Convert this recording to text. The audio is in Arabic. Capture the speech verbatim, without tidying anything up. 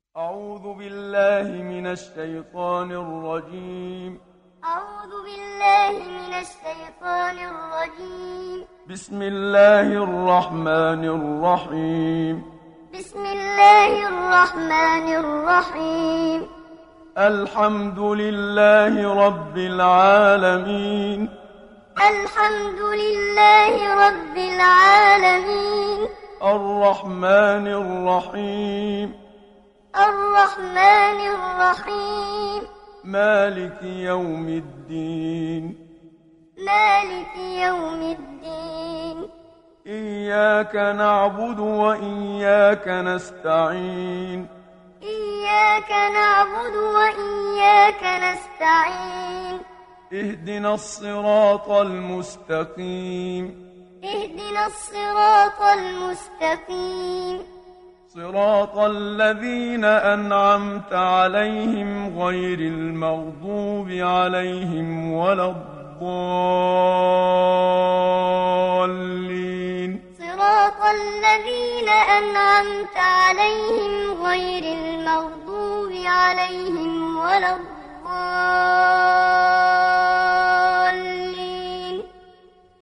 أعوذ بالله من الشيطان الرجيم. أعوذ بالله من الشيطان الرجيم. بسم الله الرحمن الرحيم. بسم الله الرحمن الرحيم. الحمد لله رب العالمين. الحمد لله رب العالمين. الرحمن الرحيم. الرحمن الرحيم. مالك يوم الدين. مالك يوم الدين. إياك نعبد وإياك نستعين. إياك نعبد وإياك نستعين. اهدنا الصراط المستقيم. اهدنا الصراط المستقيم. صراط الذين أنعمت عليهم غير المغضوب عليهم ولا الضالين. صراط الذين أنعمت عليهم غير المغضوب عليهم ولا الضالين.